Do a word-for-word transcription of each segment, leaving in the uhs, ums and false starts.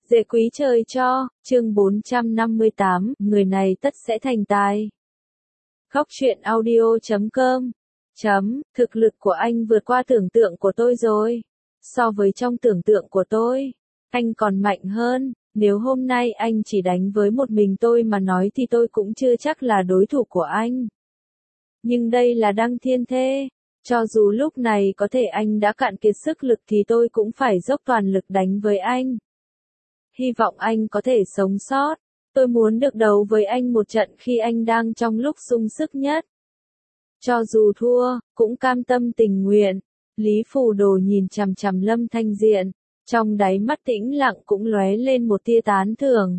Dễ quý trời cho, chương bốn trăm năm mươi tám, người này tất sẽ thành tài. Góc truyện audio chấm com Chấm, thực lực của anh vượt qua tưởng tượng của tôi rồi. So với trong tưởng tượng của tôi, anh còn mạnh hơn. Nếu hôm nay anh chỉ đánh với một mình tôi mà nói thì tôi cũng chưa chắc là đối thủ của anh. Nhưng đây là Đăng Thiên Thê. Cho dù lúc này có thể anh đã cạn kiệt sức lực thì tôi cũng phải dốc toàn lực đánh với anh. Hy vọng anh có thể sống sót. Tôi muốn được đấu với anh một trận khi anh đang trong lúc sung sức nhất. Cho dù thua, cũng cam tâm tình nguyện. Lý Phù Đồ nhìn chằm chằm Lâm Thanh Diện. Trong đáy mắt tĩnh lặng cũng lóe lên một tia tán thưởng.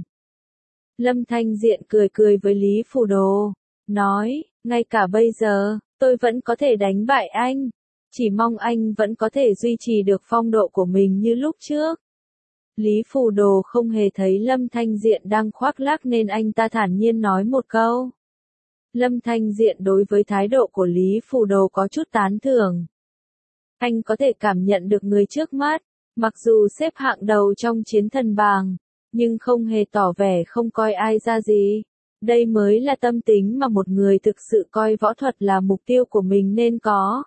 Lâm Thanh Diện cười cười với Lý Phù Đồ. Nói, ngay cả bây giờ, tôi vẫn có thể đánh bại anh. Chỉ mong anh vẫn có thể duy trì được phong độ của mình như lúc trước. Lý Phù Đồ không hề thấy Lâm Thanh Diện đang khoác lác nên anh ta thản nhiên nói một câu. Lâm Thanh Diện đối với thái độ của Lý Phù Đồ có chút tán thưởng. Anh có thể cảm nhận được người trước mắt, mặc dù xếp hạng đầu trong chiến thần bảng, nhưng không hề tỏ vẻ không coi ai ra gì. Đây mới là tâm tính mà một người thực sự coi võ thuật là mục tiêu của mình nên có.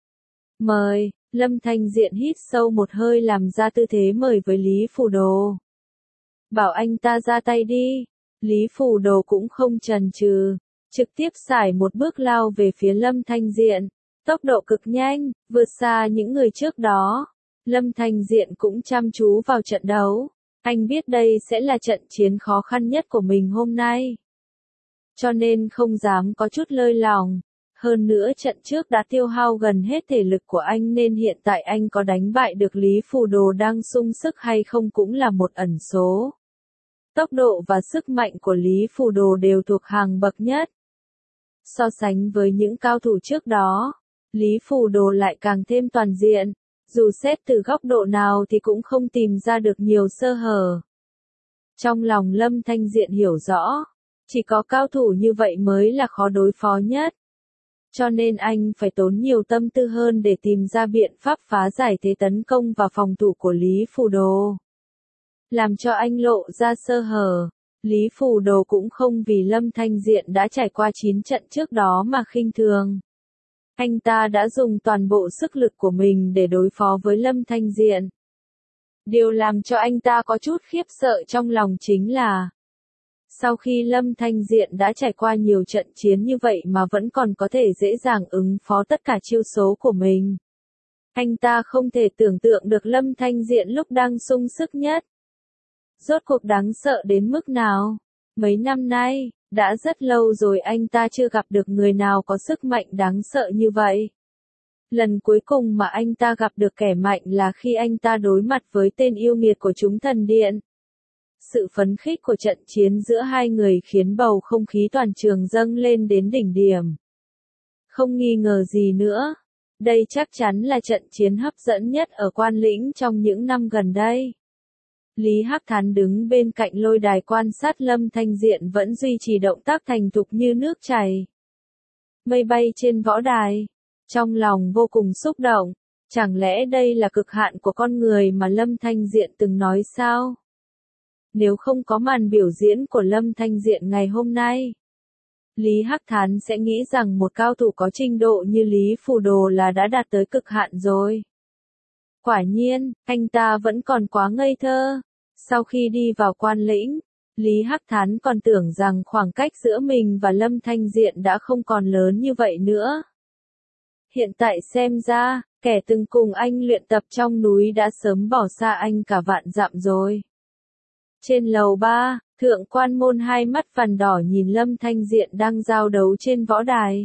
Mời. Lâm Thanh Diện hít sâu một hơi làm ra tư thế mời với Lý Phù Đồ. Bảo anh ta ra tay đi. Lý Phù Đồ cũng không chần chừ, trực tiếp xài một bước lao về phía Lâm Thanh Diện. Tốc độ cực nhanh, vượt xa những người trước đó. Lâm Thanh Diện cũng chăm chú vào trận đấu. Anh biết đây sẽ là trận chiến khó khăn nhất của mình hôm nay. Cho nên không dám có chút lơi lỏng. Hơn nữa trận trước đã tiêu hao gần hết thể lực của anh nên hiện tại anh có đánh bại được Lý Phù Đồ đang sung sức hay không cũng là một ẩn số. Tốc độ và sức mạnh của Lý Phù Đồ đều thuộc hàng bậc nhất. So sánh với những cao thủ trước đó, Lý Phù Đồ lại càng thêm toàn diện, dù xét từ góc độ nào thì cũng không tìm ra được nhiều sơ hở. Trong lòng Lâm Thanh Diện hiểu rõ, chỉ có cao thủ như vậy mới là khó đối phó nhất. Cho nên anh phải tốn nhiều tâm tư hơn để tìm ra biện pháp phá giải thế tấn công và phòng thủ của Lý Phù Đồ. Làm cho anh lộ ra sơ hở, Lý Phù Đồ cũng không vì Lâm Thanh Diện đã trải qua chín trận trước đó mà khinh thường. Anh ta đã dùng toàn bộ sức lực của mình để đối phó với Lâm Thanh Diện. Điều làm cho anh ta có chút khiếp sợ trong lòng chính là sau khi Lâm Thanh Diện đã trải qua nhiều trận chiến như vậy mà vẫn còn có thể dễ dàng ứng phó tất cả chiêu số của mình. Anh ta không thể tưởng tượng được Lâm Thanh Diện lúc đang sung sức nhất. Rốt cuộc đáng sợ đến mức nào? Mấy năm nay, đã rất lâu rồi anh ta chưa gặp được người nào có sức mạnh đáng sợ như vậy. Lần cuối cùng mà anh ta gặp được kẻ mạnh là khi anh ta đối mặt với tên yêu nghiệt của chúng thần điện. Sự phấn khích của trận chiến giữa hai người khiến bầu không khí toàn trường dâng lên đến đỉnh điểm. Không nghi ngờ gì nữa, đây chắc chắn là trận chiến hấp dẫn nhất ở Quan Lĩnh trong những năm gần đây. Lý Hắc Thán đứng bên cạnh lôi đài quan sát Lâm Thanh Diện vẫn duy trì động tác thành thục như nước chảy. Mây bay trên võ đài, trong lòng vô cùng xúc động, chẳng lẽ đây là cực hạn của con người mà Lâm Thanh Diện từng nói sao? Nếu không có màn biểu diễn của Lâm Thanh Diện ngày hôm nay, Lý Hắc Thán sẽ nghĩ rằng một cao thủ có trình độ như Lý Phù Đồ là đã đạt tới cực hạn rồi. Quả nhiên, anh ta vẫn còn quá ngây thơ. Sau khi đi vào Quan Lĩnh, Lý Hắc Thán còn tưởng rằng khoảng cách giữa mình và Lâm Thanh Diện đã không còn lớn như vậy nữa. Hiện tại xem ra, kẻ từng cùng anh luyện tập trong núi đã sớm bỏ xa anh cả vạn dặm rồi. Trên lầu ba, Thượng Quan Môn hai mắt vằn đỏ nhìn Lâm Thanh Diện đang giao đấu trên võ đài.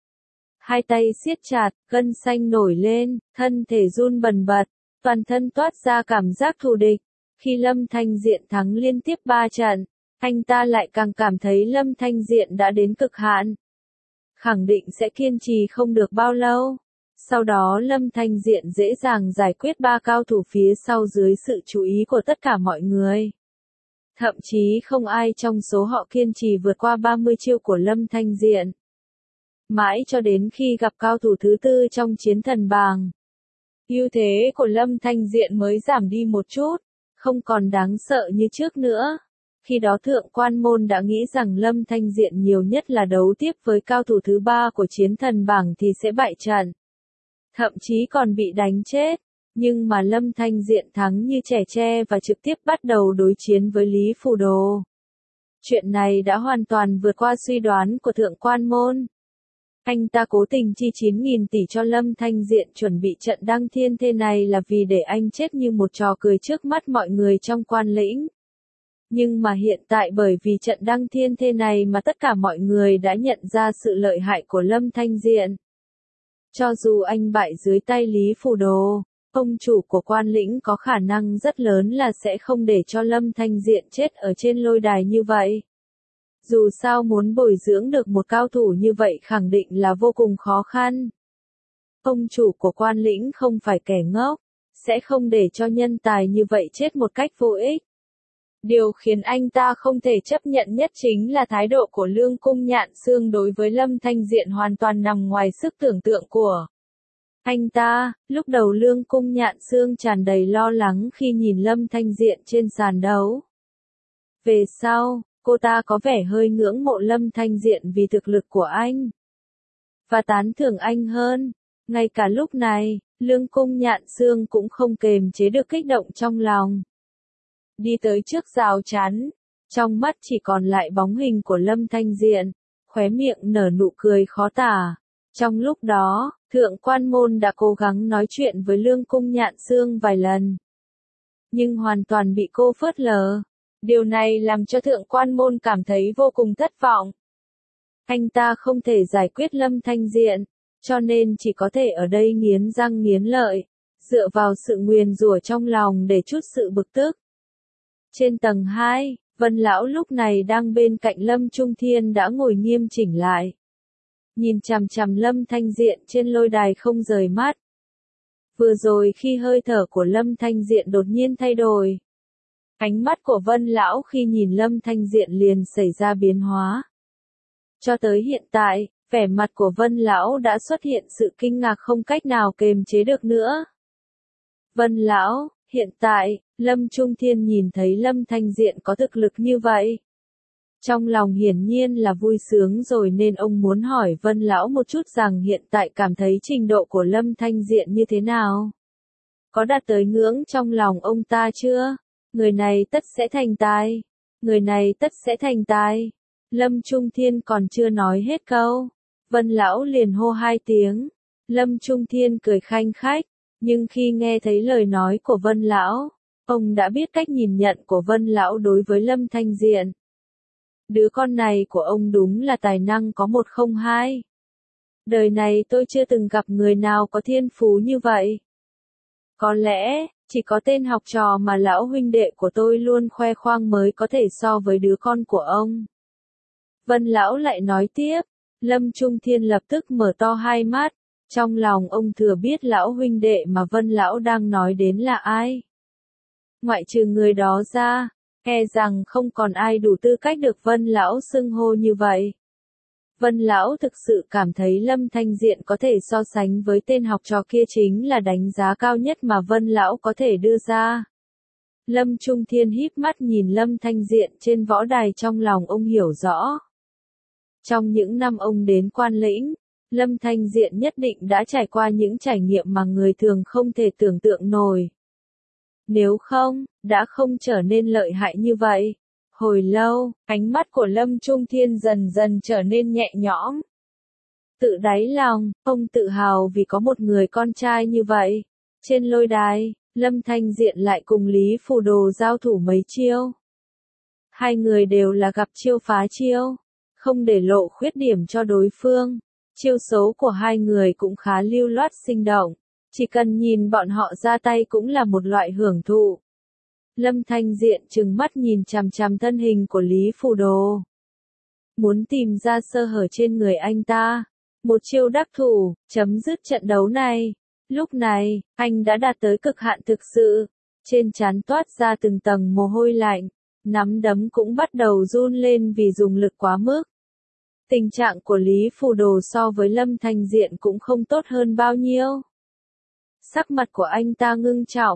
Hai tay siết chặt, gân xanh nổi lên, thân thể run bần bật, toàn thân toát ra cảm giác thù địch. Khi Lâm Thanh Diện thắng liên tiếp ba trận, anh ta lại càng cảm thấy Lâm Thanh Diện đã đến cực hạn. Khẳng định sẽ kiên trì không được bao lâu. Sau đó Lâm Thanh Diện dễ dàng giải quyết ba cao thủ phía sau dưới sự chú ý của tất cả mọi người. Thậm chí không ai trong số họ kiên trì vượt qua ba mươi chiêu của Lâm Thanh Diện. Mãi cho đến khi gặp cao thủ thứ tư trong chiến thần bảng, ưu thế của Lâm Thanh Diện mới giảm đi một chút. không còn đáng sợ như trước nữa. Khi đó thượng quan môn đã nghĩ rằng Lâm Thanh Diện nhiều nhất là đấu tiếp với cao thủ thứ ba của chiến thần bảng thì sẽ bại trận. Thậm chí còn bị đánh chết. Nhưng mà Lâm Thanh Diện thắng như trẻ tre và trực tiếp bắt đầu đối chiến với Lý Phù Đồ. Chuyện này đã hoàn toàn vượt qua suy đoán của thượng quan môn. Anh ta cố tình chi chín nghìn tỷ cho Lâm Thanh Diện chuẩn bị trận đăng thiên thế này là vì để anh chết như một trò cười trước mắt mọi người trong quan lĩnh. Nhưng mà hiện tại bởi vì trận đăng thiên thế này mà tất cả mọi người đã nhận ra sự lợi hại của Lâm Thanh Diện. Cho dù anh bại dưới tay Lý Phù Đồ, ông chủ của quan lĩnh có khả năng rất lớn là sẽ không để cho Lâm Thanh Diện chết ở trên lôi đài như vậy. Dù sao muốn bồi dưỡng được một cao thủ như vậy khẳng định là vô cùng khó khăn. Ông chủ của quan lĩnh không phải kẻ ngốc, sẽ không để cho nhân tài như vậy chết một cách vô ích. Điều khiến anh ta không thể chấp nhận nhất chính là thái độ của Lương Cung Nhạn Xương đối với Lâm Thanh Diện hoàn toàn nằm ngoài sức tưởng tượng của anh ta. Lúc đầu Lương Cung Nhạn Xương tràn đầy lo lắng khi nhìn Lâm Thanh Diện trên sàn đấu. Về sau, cô ta có vẻ hơi ngưỡng mộ Lâm Thanh Diện vì thực lực của anh. Và tán thưởng anh hơn. Ngay cả lúc này, Lương Cung Nhạn Xương cũng không kềm chế được kích động trong lòng. Đi tới trước rào chắn, trong mắt chỉ còn lại bóng hình của Lâm Thanh Diện, khóe miệng nở nụ cười khó tả. Trong lúc đó, thượng quan môn đã cố gắng nói chuyện với Lương Cung Nhạn Xương vài lần. Nhưng hoàn toàn bị cô phớt lờ. Điều này làm cho thượng quan môn cảm thấy vô cùng thất vọng. Anh ta không thể giải quyết Lâm Thanh Diện, cho nên chỉ có thể ở đây nghiến răng nghiến lợi, dựa vào sự nguyền rủa trong lòng để trút sự bực tức. Trên tầng hai, Vân Lão lúc này đang bên cạnh Lâm Trung Thiên đã ngồi nghiêm chỉnh lại. Nhìn chằm chằm Lâm Thanh Diện trên lôi đài không rời mắt. Vừa rồi khi hơi thở của Lâm Thanh Diện đột nhiên thay đổi, ánh mắt của Vân Lão khi nhìn Lâm Thanh Diện liền xảy ra biến hóa. Cho tới hiện tại, vẻ mặt của Vân Lão đã xuất hiện sự kinh ngạc không cách nào kềm chế được nữa. Vân Lão, hiện tại, Lâm Trung Thiên nhìn thấy Lâm Thanh Diện có thực lực như vậy. Trong lòng hiển nhiên là vui sướng rồi nên ông muốn hỏi Vân Lão một chút rằng hiện tại cảm thấy trình độ của Lâm Thanh Diện như thế nào? Có đạt tới ngưỡng trong lòng ông ta chưa? Người này tất sẽ thành tài. Người này tất sẽ thành tài. Lâm Trung Thiên còn chưa nói hết câu. Vân Lão liền hô hai tiếng. Lâm Trung Thiên cười khanh khách. Nhưng khi nghe thấy lời nói của Vân Lão, ông đã biết cách nhìn nhận của Vân Lão đối với Lâm Thanh Diện. Đứa con này của ông đúng là tài năng có một không hai. Đời này tôi chưa từng gặp người nào có thiên phú như vậy. Có lẽ, chỉ có tên học trò mà lão huynh đệ của tôi luôn khoe khoang mới có thể so với đứa con của ông. Vân Lão lại nói tiếp, Lâm Trung Thiên lập tức mở to hai mắt, trong lòng ông thừa biết lão huynh đệ mà Vân Lão đang nói đến là ai. Ngoại trừ người đó ra, e rằng không còn ai đủ tư cách được Vân Lão xưng hô như vậy. Vân Lão thực sự cảm thấy Lâm Thanh Diện có thể so sánh với tên học trò kia chính là đánh giá cao nhất mà Vân Lão có thể đưa ra. Lâm Trung Thiên híp mắt nhìn Lâm Thanh Diện trên võ đài, trong lòng ông hiểu rõ. Trong những năm ông đến quan lĩnh, Lâm Thanh Diện nhất định đã trải qua những trải nghiệm mà người thường không thể tưởng tượng nổi. Nếu không, đã không trở nên lợi hại như vậy. Hồi lâu, ánh mắt của Lâm Trung Thiên dần dần trở nên nhẹ nhõm. Tự đáy lòng, ông tự hào vì có một người con trai như vậy. Trên lôi đài, Lâm Thanh Diện lại cùng Lý Phù Đồ giao thủ mấy chiêu. Hai người đều là gặp chiêu phá chiêu, không để lộ khuyết điểm cho đối phương. Chiêu số của hai người cũng khá lưu loát sinh động, chỉ cần nhìn bọn họ ra tay cũng là một loại hưởng thụ. Lâm Thanh Diện trừng mắt nhìn chằm chằm thân hình của Lý Phù Đồ. Muốn tìm ra sơ hở trên người anh ta. Một chiêu đắc thủ, chấm dứt trận đấu này. Lúc này, anh đã đạt tới cực hạn thực sự. Trên trán toát ra từng tầng mồ hôi lạnh. Nắm đấm cũng bắt đầu run lên vì dùng lực quá mức. Tình trạng của Lý Phù Đồ so với Lâm Thanh Diện cũng không tốt hơn bao nhiêu. Sắc mặt của anh ta ngưng trọng.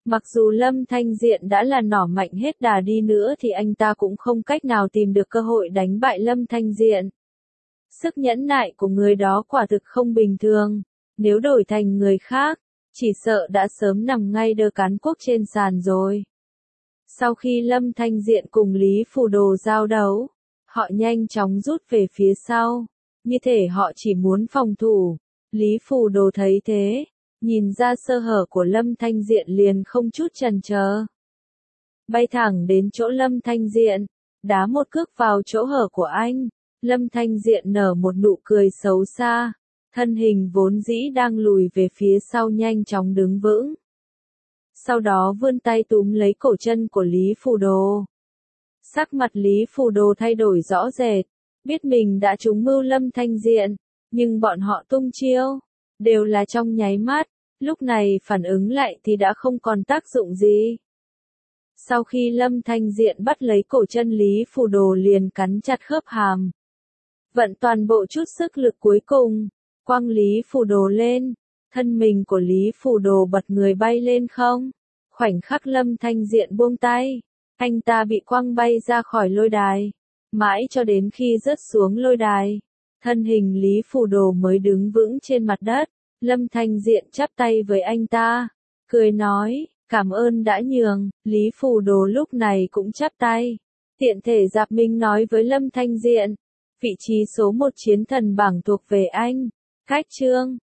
Mặc dù Lâm Thanh Diện đã là nỏ mạnh hết đà đi nữa thì anh ta cũng không cách nào tìm được cơ hội đánh bại Lâm Thanh Diện. Sức nhẫn nại của người đó quả thực không bình thường, nếu đổi thành người khác, chỉ sợ đã sớm nằm ngay đơ cán quốc trên sàn rồi. Sau khi Lâm Thanh Diện cùng Lý Phù Đồ giao đấu, họ nhanh chóng rút về phía sau, như thể họ chỉ muốn phòng thủ. Lý Phù Đồ thấy thế, nhìn ra sơ hở của Lâm Thanh Diện liền không chút chần chờ. Bay thẳng đến chỗ Lâm Thanh Diện, đá một cước vào chỗ hở của anh. Lâm Thanh Diện nở một nụ cười xấu xa, thân hình vốn dĩ đang lùi về phía sau nhanh chóng đứng vững. Sau đó vươn tay túm lấy cổ chân của Lý Phù Đồ. Sắc mặt Lý Phù Đồ thay đổi rõ rệt, biết mình đã trúng mưu Lâm Thanh Diện, nhưng bọn họ tung chiêu, đều là trong nháy mắt, lúc này phản ứng lại thì đã không còn tác dụng gì. Sau khi Lâm Thanh Diện bắt lấy cổ chân Lý Phù Đồ liền cắn chặt khớp hàm. Vận toàn bộ chút sức lực cuối cùng, quăng Lý Phù Đồ lên, thân mình của Lý Phù Đồ bật người bay lên không. Khoảnh khắc Lâm Thanh Diện buông tay, anh ta bị quăng bay ra khỏi lôi đài, mãi cho đến khi rớt xuống lôi đài, thân hình Lý Phù Đồ mới đứng vững trên mặt đất. Lâm Thanh Diện chắp tay với anh ta, cười nói, cảm ơn đã nhường. Lý Phù Đồ lúc này cũng chắp tay, tiện thể giáp minh nói với Lâm Thanh Diện, vị trí số một chiến thần bảng thuộc về anh. Cách chương